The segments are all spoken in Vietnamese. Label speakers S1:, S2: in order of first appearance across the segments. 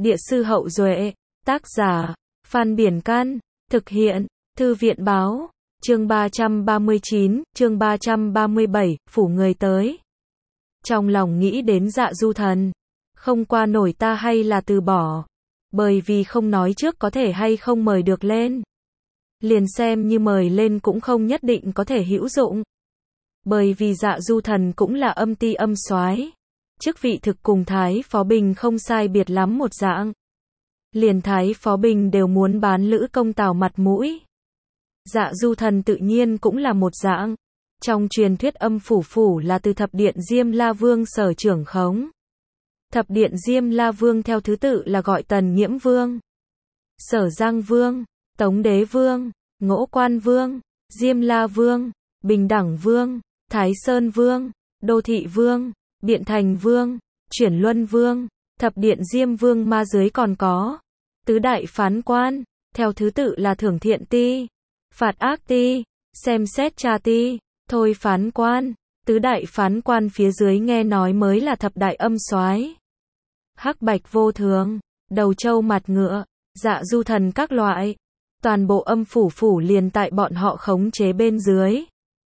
S1: Địa sư Hậu Duệ, tác giả, Phan Biển Can, thực hiện, Thư viện báo, chương 339, chương 337, phủ người tới. Trong lòng nghĩ đến Dạ Du Thần, không qua nổi ta hay là từ bỏ, bởi vì không nói trước có thể hay không mời được lên. Liền xem như mời lên cũng không nhất định có thể hữu dụng. Bởi vì Dạ Du Thần cũng là âm ti âm soái, chức vị thực cùng Thái Phó Bình không sai biệt lắm một dạng. Liền Thái Phó Bình đều muốn bán Lữ Công Tào mặt mũi. Dạ Du Thần tự nhiên cũng là một dạng. Trong truyền thuyết âm phủ là từ Thập Điện Diêm La Vương sở trưởng khống. Thập Điện Diêm La Vương theo thứ tự là gọi Tần Nhiễm Vương, Sở Giang Vương, Tống Đế Vương, Ngỗ Quan Vương, Diêm La Vương, Bình Đẳng Vương, Thái Sơn Vương, Đô Thị Vương, Biện Thành Vương, Chuyển Luân Vương. Thập Điện Diêm Vương ma dưới còn có tứ đại phán quan, theo thứ tự là thưởng thiện ti, phạt ác ti, xem xét tra ti, thôi phán quan. Tứ đại phán quan phía dưới nghe nói mới là thập đại âm soái. Hắc bạch vô thường, đầu trâu mặt ngựa, Dạ Du Thần các loại, toàn bộ âm phủ liền tại bọn họ khống chế bên dưới.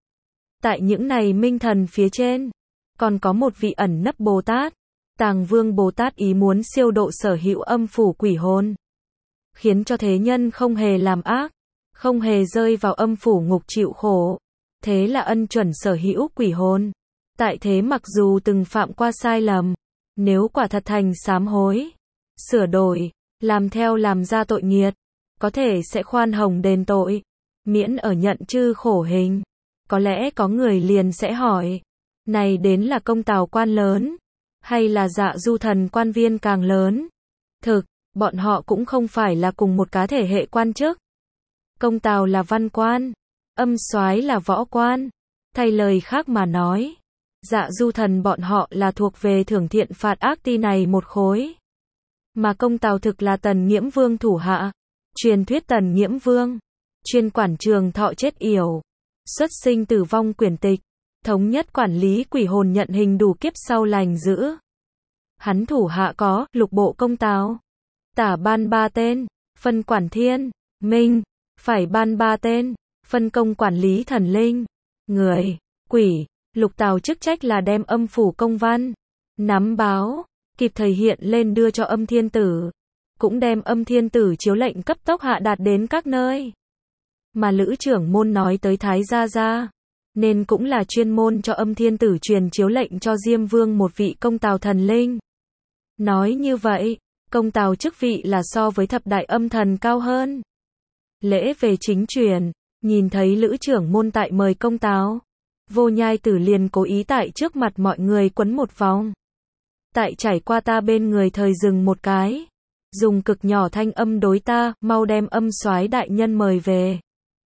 S1: Tại những này minh thần phía trên, còn có một vị ẩn nấp Bồ Tát, Tàng Vương Bồ Tát ý muốn siêu độ sở hữu âm phủ quỷ hồn, khiến cho thế nhân không hề làm ác, không hề rơi vào âm phủ ngục chịu khổ. Thế là ân chuẩn sở hữu quỷ hồn. Tại thế mặc dù từng phạm qua sai lầm, nếu quả thật thành sám hối, sửa đổi, làm theo làm ra tội nghiệt, có thể sẽ khoan hồng đền tội, miễn ở nhận chư khổ hình. Có lẽ có người liền sẽ hỏi, này đến là Công Tào quan lớn, hay là Dạ Du Thần quan viên càng lớn? Thực, bọn họ cũng không phải là cùng một cá thể hệ quan chức. Công Tào là văn quan, âm soái là võ quan. Thay lời khác mà nói, Dạ Du Thần bọn họ là thuộc về thưởng thiện phạt ác ti này một khối. Mà Công Tào thực là Tần Nhiễm Vương thủ hạ. Truyền thuyết Tần Nhiễm Vương chuyên quản trường thọ chết yểu, xuất sinh tử vong quyển tịch, thống nhất quản lý quỷ hồn nhận hình đủ kiếp sau lành giữ. Hắn thủ hạ có lục bộ công tào, tả ban 3 tên, phân quản thiên, minh, phải ban 3 tên, phân công quản lý thần linh, người, quỷ. Lục tào chức trách là đem âm phủ công văn, nắm báo, kịp thời hiện lên đưa cho âm thiên tử, cũng đem âm thiên tử chiếu lệnh cấp tốc hạ đạt đến các nơi. Mà Lữ trưởng môn nói tới Thái Gia Gia, nên cũng là chuyên môn cho âm thiên tử truyền chiếu lệnh cho Diêm Vương một vị công tào thần linh. Nói như vậy, công tào chức vị là so với thập đại âm thần cao hơn. Lễ về chính truyền, nhìn thấy Lữ trưởng môn tại mời công tào, Vô Nhai Tử liền cố ý tại trước mặt mọi người quấn một vòng. Tại trải qua ta bên người thời dừng một cái, dùng cực nhỏ thanh âm đối ta, mau đem âm soái đại nhân mời về.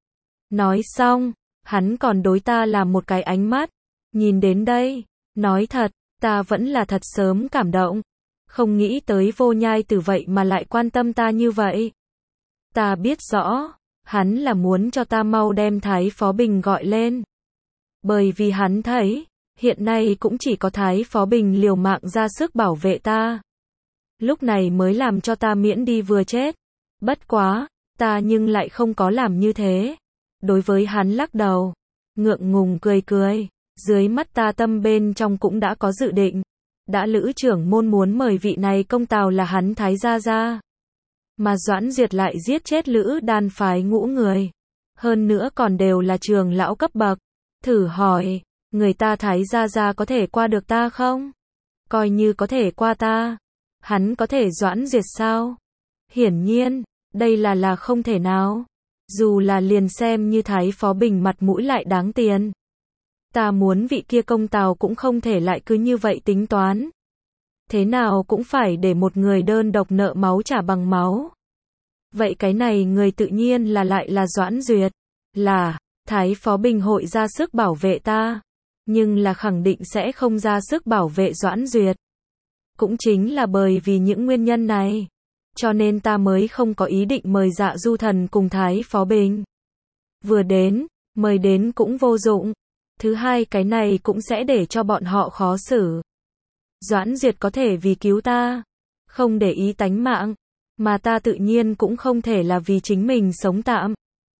S1: Nói xong, hắn còn đối ta làm một cái ánh mắt. Nhìn đến đây, nói thật, ta vẫn là thật sớm cảm động. Không nghĩ tới Vô Nhai Tử vậy mà lại quan tâm ta như vậy. Ta biết rõ, hắn là muốn cho ta mau đem Thái Phó Bình gọi lên. Bởi vì hắn thấy, hiện nay cũng chỉ có Thái Phó Bình liều mạng ra sức bảo vệ ta. Lúc này mới làm cho ta miễn đi vừa chết. Bất quá, ta nhưng lại không có làm như thế. Đối với hắn lắc đầu, ngượng ngùng cười, dưới mắt ta tâm bên trong cũng đã có dự định. Đã Lữ trưởng môn muốn mời vị này công tào là hắn Thái Gia Gia. Mà Doãn Duyệt lại giết chết Lữ đan phái ngũ người. Hơn nữa còn đều là trường lão cấp bậc. Thử hỏi, người ta Thái Gia Gia có thể qua được ta không? Coi như có thể qua ta, hắn có thể Doãn Duyệt sao? Hiển nhiên, đây là không thể nào. Dù là liền xem như Thái Phó Bình mặt mũi lại đáng tiền. Ta muốn vị kia công tào cũng không thể lại cứ như vậy tính toán. Thế nào cũng phải để một người đơn độc nợ máu trả bằng máu. Vậy cái này người tự nhiên là lại là Doãn Duyệt. Là, Thái Phó Bình hội ra sức bảo vệ ta. Nhưng là khẳng định sẽ không ra sức bảo vệ Doãn Duyệt. Cũng chính là bởi vì những nguyên nhân này, cho nên ta mới không có ý định mời Dạ Du Thần cùng Thái Phó Bình. Vừa đến, mời đến cũng vô dụng. Thứ hai cái này cũng sẽ để cho bọn họ khó xử. Doãn Duyệt có thể vì cứu ta, không để ý tánh mạng, mà ta tự nhiên cũng không thể là vì chính mình sống tạm,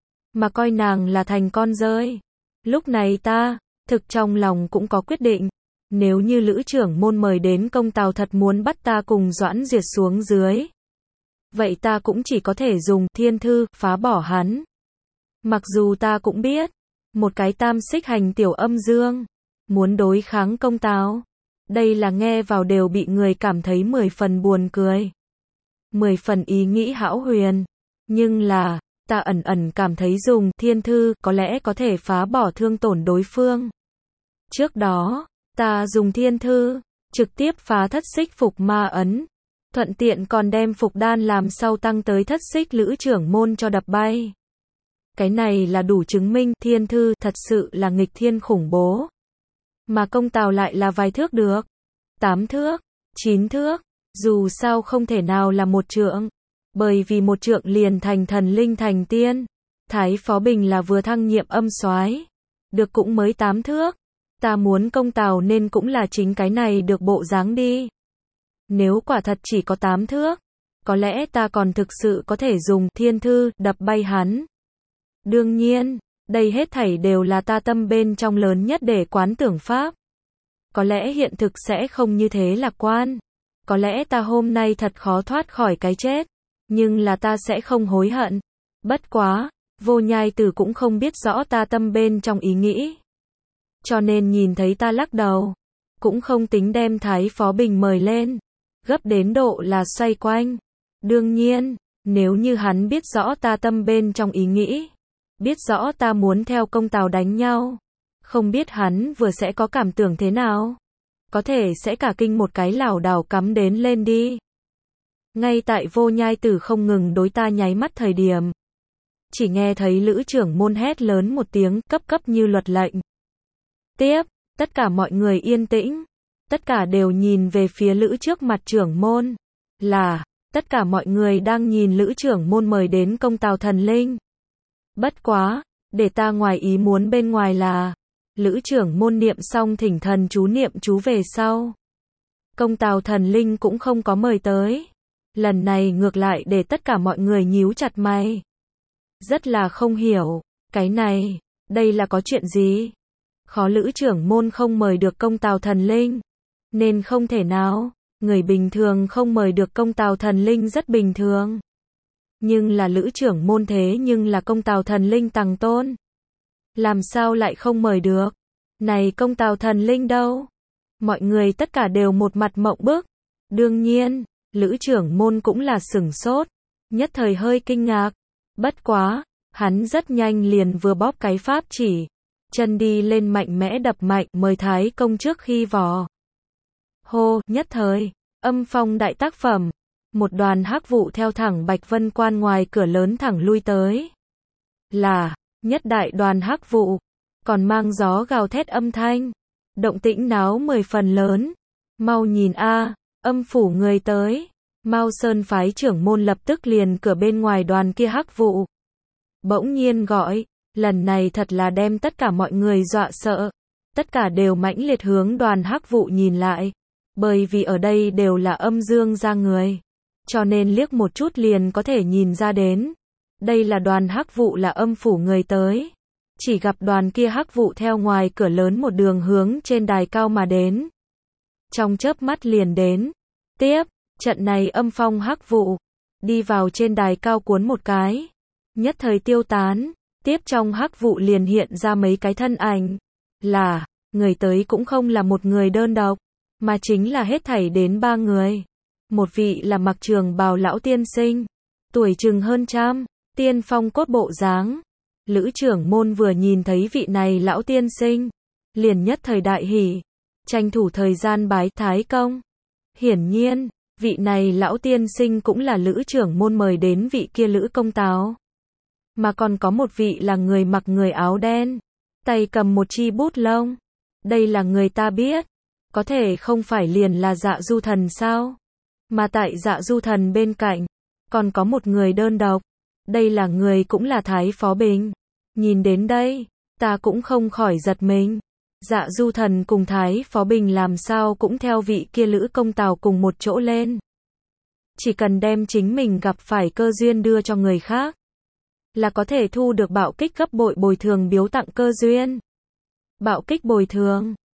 S1: mà coi nàng là thành con rơi. Lúc này ta, thực trong lòng cũng có quyết định, nếu như Lữ trưởng môn mời đến công tào thật muốn bắt ta cùng Doãn Duyệt xuống dưới, vậy ta cũng chỉ có thể dùng thiên thư phá bỏ hắn. Mặc dù ta cũng biết, một cái tam xích hành tiểu âm dương, muốn đối kháng công tào, đây là nghe vào đều bị người cảm thấy 10 phần buồn cười, 10 phần ý nghĩ hão huyền, nhưng là, ta ẩn ẩn cảm thấy dùng thiên thư có lẽ có thể phá bỏ thương tổn đối phương. Trước đó, ta dùng thiên thư, trực tiếp phá thất xích phục ma ấn, thuận tiện còn đem phục đan làm sau tăng tới thất xích Lữ trưởng môn cho đập bay. Cái này là đủ chứng minh thiên thư thật sự là nghịch thiên khủng bố. Mà công tào lại là vài thước được, 8 thước, 9 thước, dù sao không thể nào là một trượng, bởi vì một trượng liền thành thần linh thành tiên. Thái Phó Bình là vừa thăng nhiệm âm soái, được cũng mới 8 thước. Ta muốn công tào nên cũng là chính cái này được bộ dáng đi. Nếu quả thật chỉ có 8 thước, có lẽ ta còn thực sự có thể dùng thiên thư đập bay hắn. Đương nhiên, đây hết thảy đều là ta tâm bên trong lớn nhất để quán tưởng pháp. Có lẽ hiện thực sẽ không như thế lạc quan. Có lẽ ta hôm nay thật khó thoát khỏi cái chết, nhưng là ta sẽ không hối hận. Bất quá, Vô Nhai Tử cũng không biết rõ ta tâm bên trong ý nghĩ. Cho nên nhìn thấy ta lắc đầu, cũng không tính đem Thái Phó Bình mời lên, gấp đến độ là xoay quanh. Đương nhiên, nếu như hắn biết rõ ta tâm bên trong ý nghĩ, biết rõ ta muốn theo công tào đánh nhau, không biết hắn vừa sẽ có cảm tưởng thế nào. Có thể sẽ cả kinh một cái lảo đảo cắm đến lên đi. Ngay tại Vô Nhai Tử không ngừng đối ta nháy mắt thời điểm, chỉ nghe thấy Lữ trưởng môn hét lớn một tiếng cấp cấp như luật lệnh. Tiếp, tất cả mọi người yên tĩnh, tất cả đều nhìn về phía Lữ trước mặt trưởng môn, là, tất cả mọi người đang nhìn Lữ trưởng môn mời đến công tào thần linh. Bất quá, để ta ngoài ý muốn bên ngoài là, Lữ trưởng môn niệm xong thỉnh thần chú niệm chú về sau, công tào thần linh cũng không có mời tới. Lần này ngược lại để tất cả mọi người nhíu chặt mày. Rất là không hiểu, cái này, đây là có chuyện gì? Khó Lữ trưởng môn không mời được công tào thần linh, nên không thể nào, người bình thường không mời được công tào thần linh rất bình thường. Nhưng là Lữ trưởng môn thế nhưng là công tào thần linh tầng tôn. Làm sao lại không mời được? Này công tào thần linh đâu? Mọi người tất cả đều một mặt mộng bức. Đương nhiên, Lữ trưởng môn cũng là sửng sốt, nhất thời hơi kinh ngạc. Bất quá, hắn rất nhanh liền vừa bóp cái pháp chỉ, chân đi lên mạnh mẽ đập mạnh mời Thái công trước khi vò. Hô, nhất thời, âm phong đại tác phẩm, một đoàn hắc vụ theo thẳng Bạch Vân Quan ngoài cửa lớn thẳng lui tới. Là, nhất đại đoàn hắc vụ, còn mang gió gào thét âm thanh, động tĩnh náo 10 phần lớn. Mau nhìn a, âm phủ người tới. Mao Sơn phái trưởng môn lập tức liền cửa bên ngoài đoàn kia hắc vụ. Bỗng nhiên gọi, lần này thật là đem tất cả mọi người dọa sợ. Tất cả đều mãnh liệt hướng đoàn hắc vụ nhìn lại. Bởi vì ở đây đều là âm dương ra người. Cho nên liếc một chút liền có thể nhìn ra đến. Đây là đoàn hắc vụ là âm phủ người tới. Chỉ gặp đoàn kia hắc vụ theo ngoài cửa lớn một đường hướng trên đài cao mà đến. Trong chớp mắt liền đến. Tiếp, trận này âm phong hắc vụ, đi vào trên đài cao cuốn một cái. Nhất thời tiêu tán. Tiếp trong hắc vụ liền hiện ra mấy cái thân ảnh. Là, người tới cũng không là một người đơn độc, mà chính là hết thảy đến 3 người. Một vị là mặc trường bào lão tiên sinh, tuổi chừng hơn trăm, tiên phong cốt bộ dáng. Lữ trưởng môn vừa nhìn thấy vị này lão tiên sinh, liền nhất thời đại hỉ, tranh thủ thời gian bái Thái công. Hiển nhiên, vị này lão tiên sinh cũng là Lữ trưởng môn mời đến vị kia Lữ công táo. Mà còn có một vị là người mặc người áo đen, tay cầm một chi bút lông. Đây là người ta biết, có thể không phải liền là Dạ Du Thần sao? Mà tại Dạ Du Thần bên cạnh, còn có một người đơn độc. Đây là người cũng là Thái Phó Bình. Nhìn đến đây, ta cũng không khỏi giật mình. Dạ Du Thần cùng Thái Phó Bình làm sao cũng theo vị kia Lữ công tào cùng một chỗ lên. Chỉ cần đem chính mình gặp phải cơ duyên đưa cho người khác, là có thể thu được bạo kích gấp bội bồi thường biếu tặng cơ duyên. Bạo kích bồi thường.